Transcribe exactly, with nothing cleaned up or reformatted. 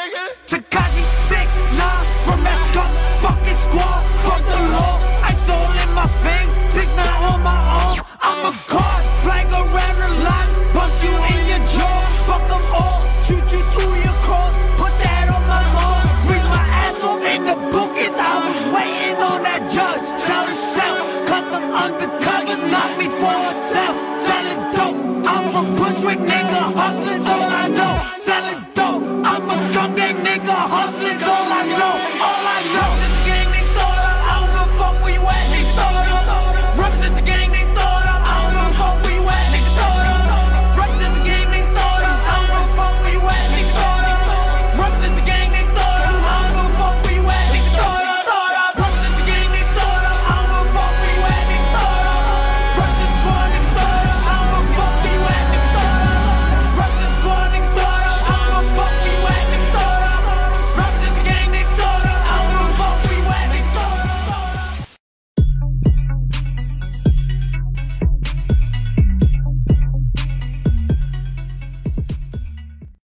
nigga. Tekashi six nine from Mexico, fucking squad, fuck the law. Ice all in my fing, six nine on my arm. I'm a god, flag around